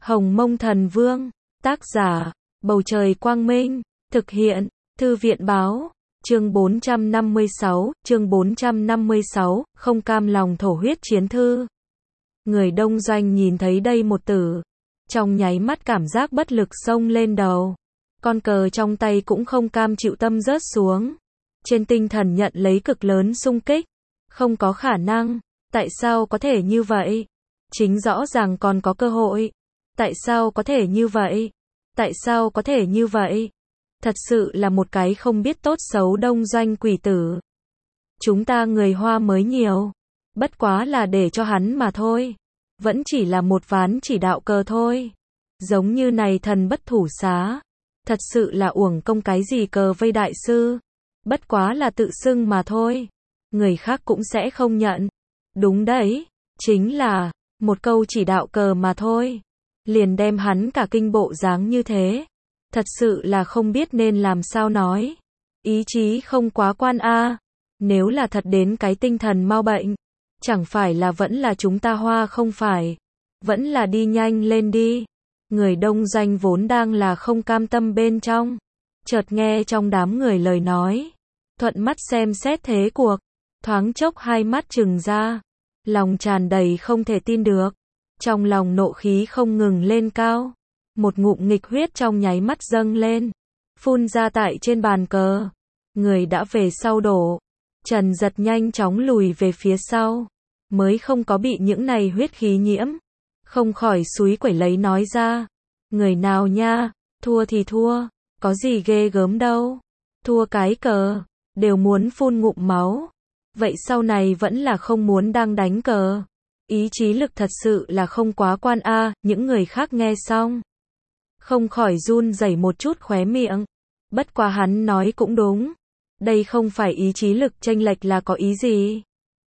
Hồng Mông Thần Vương, tác giả, Bầu Trời Quang Minh, thực hiện, Thư viện Báo, chương 456, không cam lòng thổ huyết chiến thư. Người đông doanh nhìn thấy đây một tử, trong nháy mắt cảm giác bất lực xông lên đầu. Con cờ trong tay cũng không cam chịu tâm rớt xuống. Trên tinh thần nhận lấy cực lớn xung kích. Không có khả năng, tại sao có thể như vậy? Chính rõ ràng còn có cơ hội. Tại sao có thể như vậy? Tại sao có thể như vậy? Thật sự là một cái không biết tốt xấu đông doanh quỷ tử. Chúng ta người Hoa mới nhiều. Bất quá là để cho hắn mà thôi. Vẫn chỉ là một ván chỉ đạo cờ thôi. Giống như này thần bất thủ xá. Thật sự là uổng công cái gì cờ vây đại sư. Bất quá là tự xưng mà thôi. Người khác cũng sẽ không nhận. Đúng đấy. Chính là một câu chỉ đạo cờ mà thôi. Liền đem hắn cả kinh bộ dáng như thế. Thật sự là không biết nên làm sao nói. Ý chí không quá quan a. Nếu là thật đến cái tinh thần mau bệnh. Chẳng phải là vẫn là chúng ta Hoa không phải. Vẫn là đi nhanh lên đi. Người đông doanh vốn đang là không cam tâm bên trong. Chợt nghe trong đám người lời nói. Thuận mắt xem xét thế cuộc. Thoáng chốc hai mắt trừng ra. Lòng tràn đầy không thể tin được. Trong lòng nộ khí không ngừng lên cao. Một ngụm nghịch huyết trong nháy mắt dâng lên. Phun ra tại trên bàn cờ. Người đã về sau đổ. Trần Giật nhanh chóng lùi về phía sau. Mới không có bị những này huyết khí nhiễm. Không khỏi xúi quẩy lấy nói ra. Người nào nha, thua thì thua. Có gì ghê gớm đâu. Thua cái cờ. Đều muốn phun ngụm máu. Vậy sau này vẫn là không muốn đang đánh cờ. Ý chí lực thật sự là không quá quan a. Những người khác nghe xong. Không khỏi run rẩy một chút khóe miệng. Bất quá hắn nói cũng đúng. Đây không phải ý chí lực chênh lệch là có ý gì.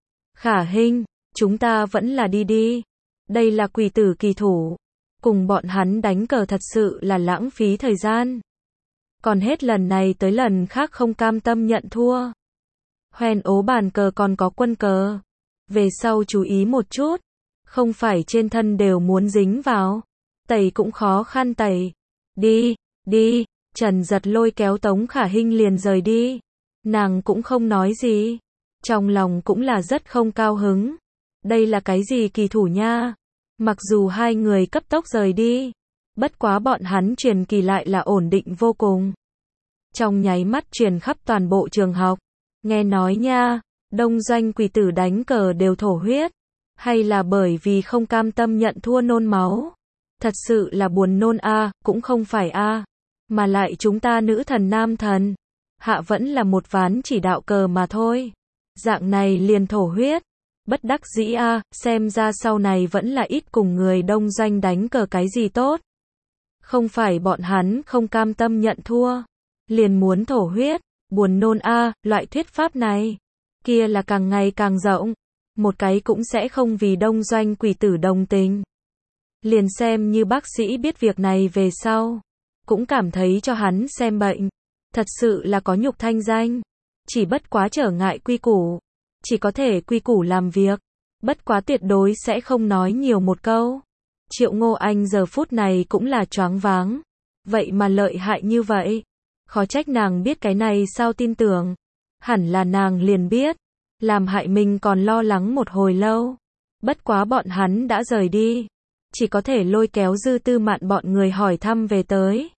Khả Hinh, chúng ta vẫn là đi đi. Đây là quỷ tử kỳ thủ. Cùng bọn hắn đánh cờ thật sự là lãng phí thời gian. Còn hết lần này tới lần khác không cam tâm nhận thua. Hoen ố bàn cờ còn có quân cờ. Về sau chú ý một chút. Không phải trên thân đều muốn dính vào. Tẩy cũng khó khăn tẩy. Đi, đi. Trần Giật lôi kéo Tống Khả Hinh liền rời đi. Nàng cũng không nói gì. Trong lòng cũng là rất không cao hứng. Đây là cái gì kỳ thủ nha. Mặc dù hai người cấp tốc rời đi. Bất quá bọn hắn truyền kỳ lại là ổn định vô cùng. Trong nháy mắt truyền khắp toàn bộ trường học. Nghe nói nha, đông doanh quỷ tử đánh cờ đều thổ huyết. Hay là bởi vì không cam tâm nhận thua nôn máu. Thật sự là buồn nôn a, cũng không phải a. Mà lại chúng ta nữ thần nam thần. Hạ vẫn là một ván chỉ đạo cờ mà thôi. Dạng này liền thổ huyết. Bất đắc dĩ a, xem ra sau này vẫn là ít cùng người đông doanh đánh cờ cái gì tốt. Không phải bọn hắn không cam tâm nhận thua. Liền muốn thổ huyết. Buồn nôn a, loại thuyết pháp này. Kia là càng ngày càng rộng. Một cái cũng sẽ không vì đông doanh quỷ tử đồng tình. Liền xem như bác sĩ biết việc này về sau. Cũng cảm thấy cho hắn xem bệnh. Thật sự là có nhục thanh danh. Chỉ bất quá trở ngại quy củ. Chỉ có thể quy củ làm việc. Bất quá tuyệt đối sẽ không nói nhiều một câu. Triệu Ngô Anh giờ phút này cũng là choáng váng. Vậy mà lợi hại như vậy. Khó trách nàng biết cái này sao tin tưởng. Hẳn là nàng liền biết. Làm hại mình còn lo lắng một hồi lâu. Bất quá bọn hắn đã rời đi. Chỉ có thể lôi kéo Dư Tư Mạn bọn người hỏi thăm về tới.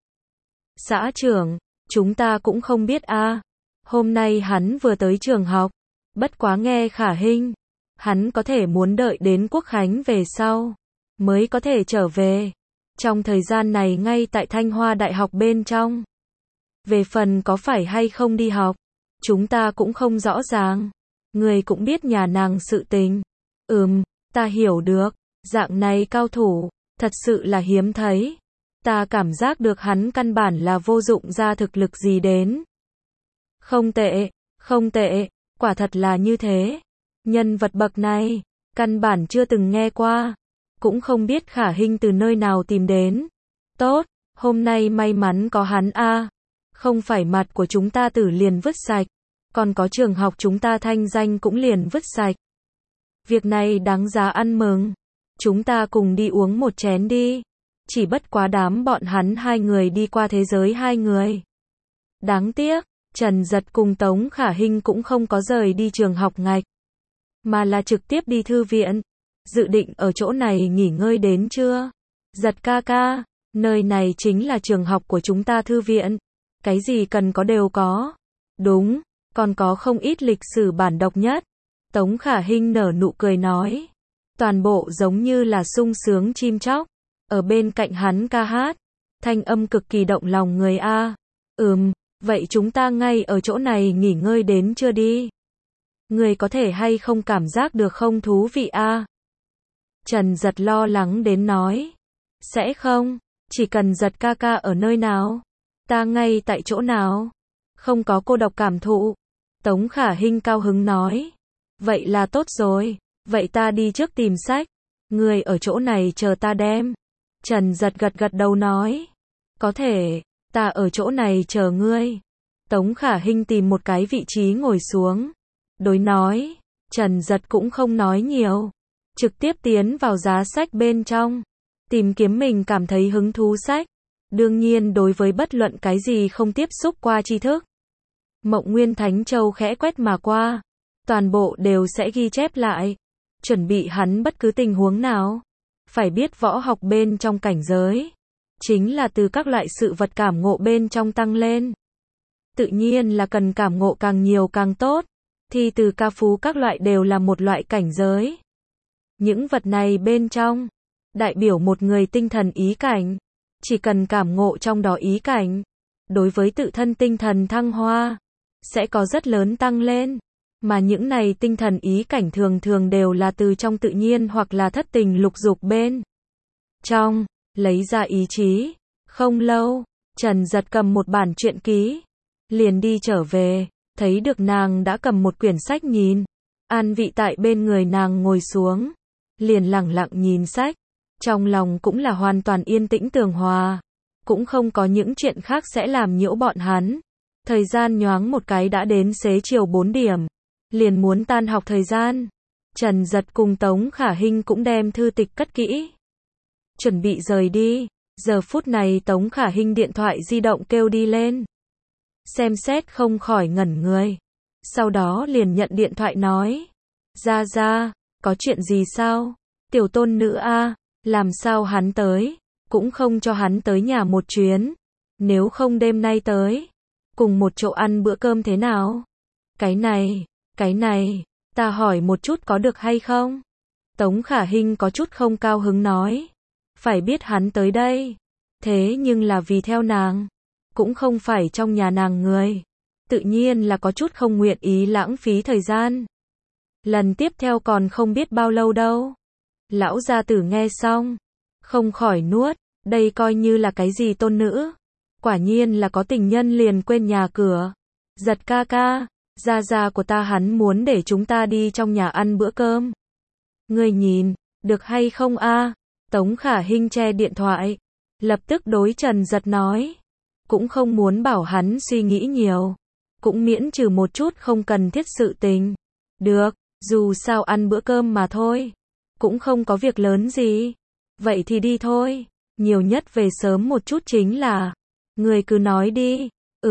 Xã trưởng, chúng ta cũng không biết a. Hôm nay hắn vừa tới trường học. Bất quá nghe Khả Hinh. Hắn có thể muốn đợi đến Quốc Khánh về sau. Mới có thể trở về. Trong thời gian này ngay tại Thanh Hoa Đại học bên trong. Về phần có phải hay không đi học. Chúng ta cũng không rõ ràng. Người cũng biết nhà nàng sự tình. Ta hiểu được. Dạng này cao thủ. Thật sự là hiếm thấy. Ta cảm giác được hắn căn bản là vô dụng ra thực lực gì đến. Không tệ, không tệ. Quả thật là như thế. Nhân vật bậc này. Căn bản chưa từng nghe qua. Cũng không biết Khả Hinh từ nơi nào tìm đến. Tốt, hôm nay may mắn có hắn a. Không phải mặt của chúng ta tử liền vứt sạch. Còn có trường học chúng ta thanh danh cũng liền vứt sạch. Việc này đáng giá ăn mừng. Chúng ta cùng đi uống một chén đi. chỉ bất quá đám bọn hắn hai người đi qua thế giới hai người. Đáng tiếc, Trần Giật cùng Tống Khả Hinh cũng không có rời đi trường học ngạch, mà là trực tiếp đi thư viện. Dự định ở chỗ này nghỉ ngơi đến chưa? Giật ca ca, nơi này chính là trường học của chúng ta thư viện. Cái gì cần có đều có. Đúng, còn có không ít lịch sử bản độc nhất. Tống Khả Hinh nở nụ cười nói. Toàn bộ giống như là sung sướng chim chóc. Ở bên cạnh hắn ca hát. Thanh âm cực kỳ động lòng người a. Vậy chúng ta ngay ở chỗ này nghỉ ngơi đến chưa đi? Người có thể hay không cảm giác được không thú vị a? Trần Giật lo lắng đến nói. Sẽ không, chỉ cần Giật ca ca ở nơi nào, ta ngay tại chỗ nào, không có cô độc cảm thụ. Tống Khả Hinh cao hứng nói. Vậy là tốt rồi, vậy ta đi trước tìm sách, người ở chỗ này chờ ta đem. Trần Giật gật gật đầu nói. Có thể, ta ở chỗ này chờ ngươi. Tống Khả Hinh tìm một cái vị trí ngồi xuống. Đối nói, Trần Giật cũng không nói nhiều, trực tiếp tiến vào giá sách bên trong, tìm kiếm mình cảm thấy hứng thú sách. Đương nhiên đối với bất luận cái gì không tiếp xúc qua tri thức, Mộng Nguyên Thánh Châu khẽ quét mà qua, toàn bộ đều sẽ ghi chép lại, chuẩn bị hắn bất cứ tình huống nào. Phải biết võ học bên trong cảnh giới, chính là từ các loại sự vật cảm ngộ bên trong tăng lên. Tự nhiên là cần cảm ngộ càng nhiều càng tốt, thì từ ca phú các loại đều là một loại cảnh giới. Những vật này bên trong, đại biểu một người tinh thần ý cảnh, chỉ cần cảm ngộ trong đó ý cảnh, đối với tự thân tinh thần thăng hoa, sẽ có rất lớn tăng lên. Mà những này tinh thần ý cảnh thường thường đều là từ trong tự nhiên hoặc là thất tình lục dục bên trong, lấy ra ý chí. Không lâu, Trần Giật cầm một bản truyện ký, liền đi trở về, thấy được nàng đã cầm một quyển sách nhìn. An Vị tại bên người nàng ngồi xuống, liền lẳng lặng nhìn sách, trong lòng cũng là hoàn toàn yên tĩnh tường hòa, cũng không có những chuyện khác sẽ làm nhiễu bọn hắn. Thời gian nhoáng một cái đã đến xế chiều 4 điểm, liền muốn tan học thời gian. Trần Giật cùng Tống Khả Hinh cũng đem thư tịch cất kỹ, chuẩn bị rời đi. Giờ phút này Tống Khả Hinh điện thoại di động kêu đi lên, xem xét không khỏi ngẩn người, sau đó liền nhận điện thoại nói. Ra, có chuyện gì sao? Tiểu tôn nữ a, làm sao hắn tới, cũng không cho hắn tới nhà một chuyến, nếu không đêm nay tới, cùng một chỗ ăn bữa cơm thế nào? Cái này, ta hỏi một chút có được hay không? Tống Khả Hinh có chút không cao hứng nói. Phải biết hắn tới đây, thế nhưng là vì theo nàng, cũng không phải trong nhà nàng người, tự nhiên là có chút không nguyện ý lãng phí thời gian. Lần tiếp theo còn không biết bao lâu đâu. Lão gia tử nghe xong, không khỏi nuốt, đây coi như là cái gì tôn nữ, quả nhiên là có tình nhân liền quên nhà cửa. Giật ca ca, gia của ta hắn muốn để chúng ta đi trong nhà ăn bữa cơm. Ngươi nhìn, được hay không a? Tống Khả Hinh che điện thoại, lập tức đối Trần Giật nói, cũng không muốn bảo hắn suy nghĩ nhiều, cũng miễn trừ một chút không cần thiết sự tình. Được, dù sao ăn bữa cơm mà thôi, cũng không có việc lớn gì. Vậy thì đi thôi, nhiều nhất về sớm một chút chính là. Người cứ nói đi.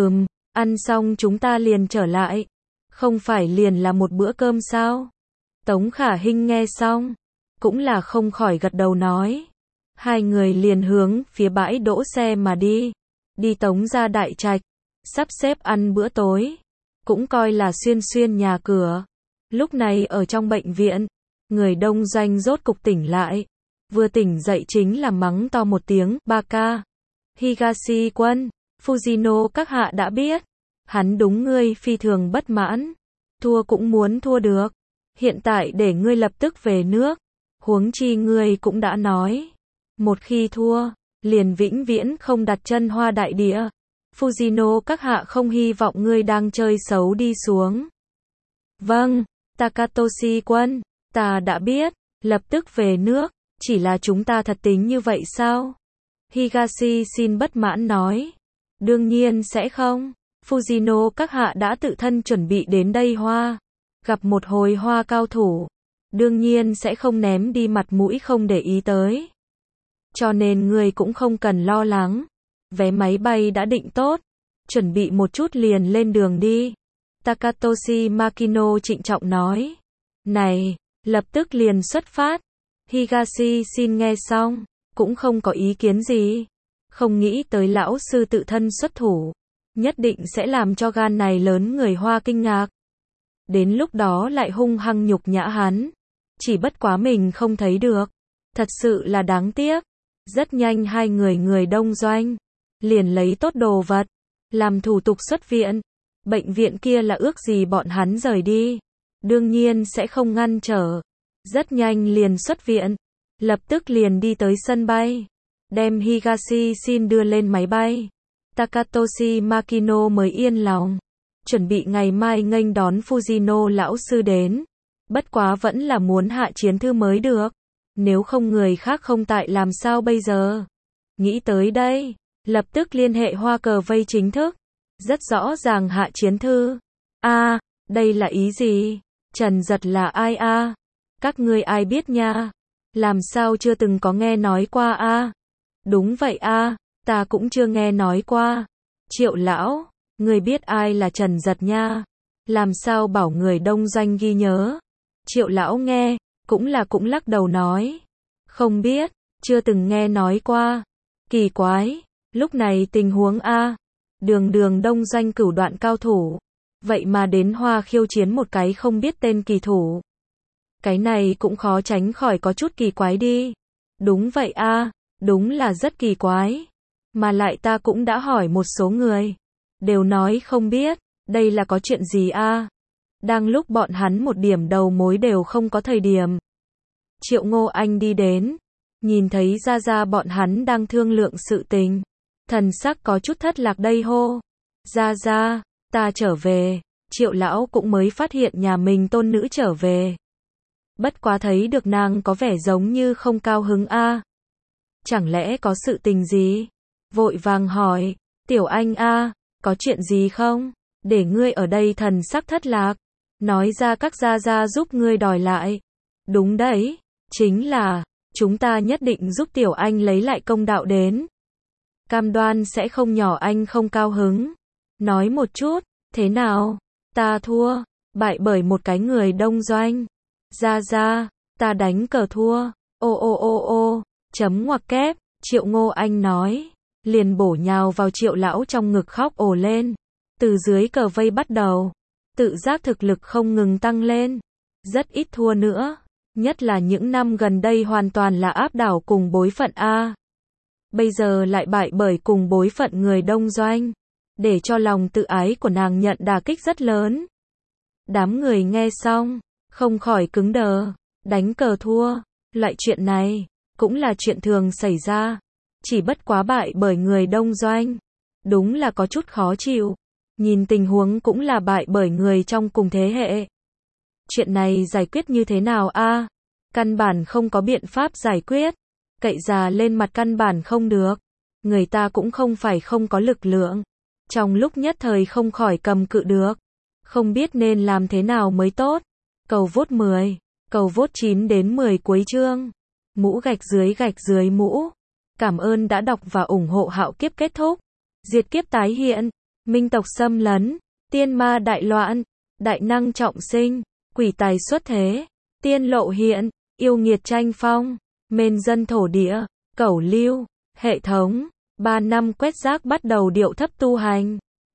Ăn xong chúng ta liền trở lại. Không phải liền là một bữa cơm sao? Tống Khả Hinh nghe xong, cũng là không khỏi gật đầu nói. Hai người liền hướng phía bãi đỗ xe mà đi. Đi Tống gia đại trạch, sắp xếp ăn bữa tối, cũng coi là xuyên nhà cửa. Lúc này ở trong bệnh viện, người đông doanh rốt cục tỉnh lại. Vừa tỉnh dậy chính là mắng to một tiếng, Baka. Higashi quân, Fujino các hạ đã biết. Hắn đúng ngươi phi thường bất mãn. Thua cũng muốn thua được. Hiện tại để ngươi lập tức về nước. Huống chi ngươi cũng đã nói. Một khi thua, liền vĩnh viễn không đặt chân Hoa Đại Địa. Fujino các hạ không hy vọng ngươi đang chơi xấu đi xuống. Vâng, Takatoshi quân, ta đã biết, lập tức về nước, chỉ là chúng ta thật tính như vậy sao? Higashi xin bất mãn nói. Đương nhiên sẽ không, Fujino các hạ đã tự thân chuẩn bị đến đây gặp một hồi Hoa cao thủ, đương nhiên sẽ không ném đi mặt mũi không để ý tới. cho nên ngươi cũng không cần lo lắng. Vé máy bay đã định tốt, chuẩn bị một chút liền lên đường đi. Takatoshi Makino trịnh trọng nói. Này, lập tức liền xuất phát. Higashi xin nghe xong, cũng không có ý kiến gì. Không nghĩ tới lão sư tự thân xuất thủ, nhất định sẽ làm cho gan này lớn người Hoa kinh ngạc. Đến lúc đó lại hung hăng nhục nhã hắn. Chỉ bất quá mình không thấy được. Thật sự là đáng tiếc. Rất nhanh hai người Đông Doanh liền lấy tốt đồ vật, làm thủ tục xuất viện. Bệnh viện kia là ước gì bọn hắn rời đi. Đương nhiên sẽ không ngăn trở. Rất nhanh liền xuất viện. Lập tức liền đi tới sân bay. Đem Higashi xin đưa lên máy bay. Takatoshi Makino mới yên lòng. Chuẩn bị ngày mai nghênh đón Fujino lão sư đến. Bất quá vẫn là muốn hạ chiến thư mới được. Nếu không người khác không tại làm sao bây giờ. Nghĩ tới đây, lập tức liên hệ Hoa Cờ Vây chính thức. Rất rõ ràng hạ chiến thư. Đây là ý gì? Trần Giật là ai a? Các ngươi ai biết nha? Làm sao chưa từng có nghe nói qua a? Đúng vậy a, ta cũng chưa nghe nói qua. Triệu lão, ngươi biết ai là Trần Giật nha? Làm sao bảo người Đông Doanh ghi nhớ? Triệu lão nghe, cũng lắc đầu nói. Không biết, chưa từng nghe nói qua. Kỳ quái, lúc này tình huống a, đường Đông Doanh cửu đoạn cao thủ. Vậy mà đến Hoa khiêu chiến một cái không biết tên kỳ thủ. Cái này cũng khó tránh khỏi có chút kỳ quái đi. Đúng vậy a, đúng là rất kỳ quái. Mà lại ta cũng đã hỏi một số người. Đều nói không biết, đây là có chuyện gì a? Đang lúc bọn hắn một điểm đầu mối đều không có thời điểm. Triệu Ngô Anh đi đến. Nhìn thấy ra bọn hắn đang thương lượng sự tình. Thần sắc có chút thất lạc đây hô. Ra, ta trở về. Triệu lão cũng mới phát hiện nhà mình tôn nữ trở về. Bất quá thấy được nàng có vẻ giống như không cao hứng a. Chẳng lẽ có sự tình gì? Vội vàng hỏi, Tiểu Anh a, có chuyện gì không? Để ngươi ở đây thần sắc thất lạc. Nói ra các gia giúp ngươi đòi lại. Đúng đấy, chính là, chúng ta nhất định giúp Tiểu Anh lấy lại công đạo đến. Cam đoan sẽ không nhỏ anh không cao hứng. Nói một chút, thế nào? Ta thua, bại bởi một cái người Đông Doanh. Ra, ta đánh cờ thua. Ô, chấm ngoặc kép, Triệu Ngô Anh nói. Liền bổ nhào vào Triệu lão trong ngực khóc ồ lên. Từ dưới cờ vây bắt đầu. Tự giác thực lực không ngừng tăng lên. Rất ít thua nữa. Nhất là những năm gần đây hoàn toàn là áp đảo cùng bối phận A. Bây giờ lại bại bởi cùng bối phận người Đông Doanh. Để cho lòng tự ái của nàng nhận đả kích rất lớn. Đám người nghe xong, không khỏi cứng đờ. Đánh cờ thua, loại chuyện này, cũng là chuyện thường xảy ra. Chỉ bất quá bại bởi người Đông Doanh. Đúng là có chút khó chịu. Nhìn tình huống cũng là bại bởi người trong cùng thế hệ. Chuyện này giải quyết như thế nào a? Căn bản không có biện pháp giải quyết. Cậy già lên mặt căn bản không được. Người ta cũng không phải không có lực lượng. Trong lúc nhất thời không khỏi cầm cự được. Không biết nên làm thế nào mới tốt. Cầu vote 10, cầu vote 9 đến 10 cuối chương. Mũ gạch dưới mũ. Cảm ơn đã đọc và ủng hộ Hạo Kiếp kết thúc. Diệt kiếp tái hiện. Minh tộc xâm lấn. Tiên ma đại loạn. Đại năng trọng sinh. Quỷ tài xuất thế. Tiên lộ hiện. Yêu nghiệt tranh phong. Mên dân thổ địa. Cẩu lưu. Hệ thống. 3 năm quét rác bắt đầu điệu thấp tu hành.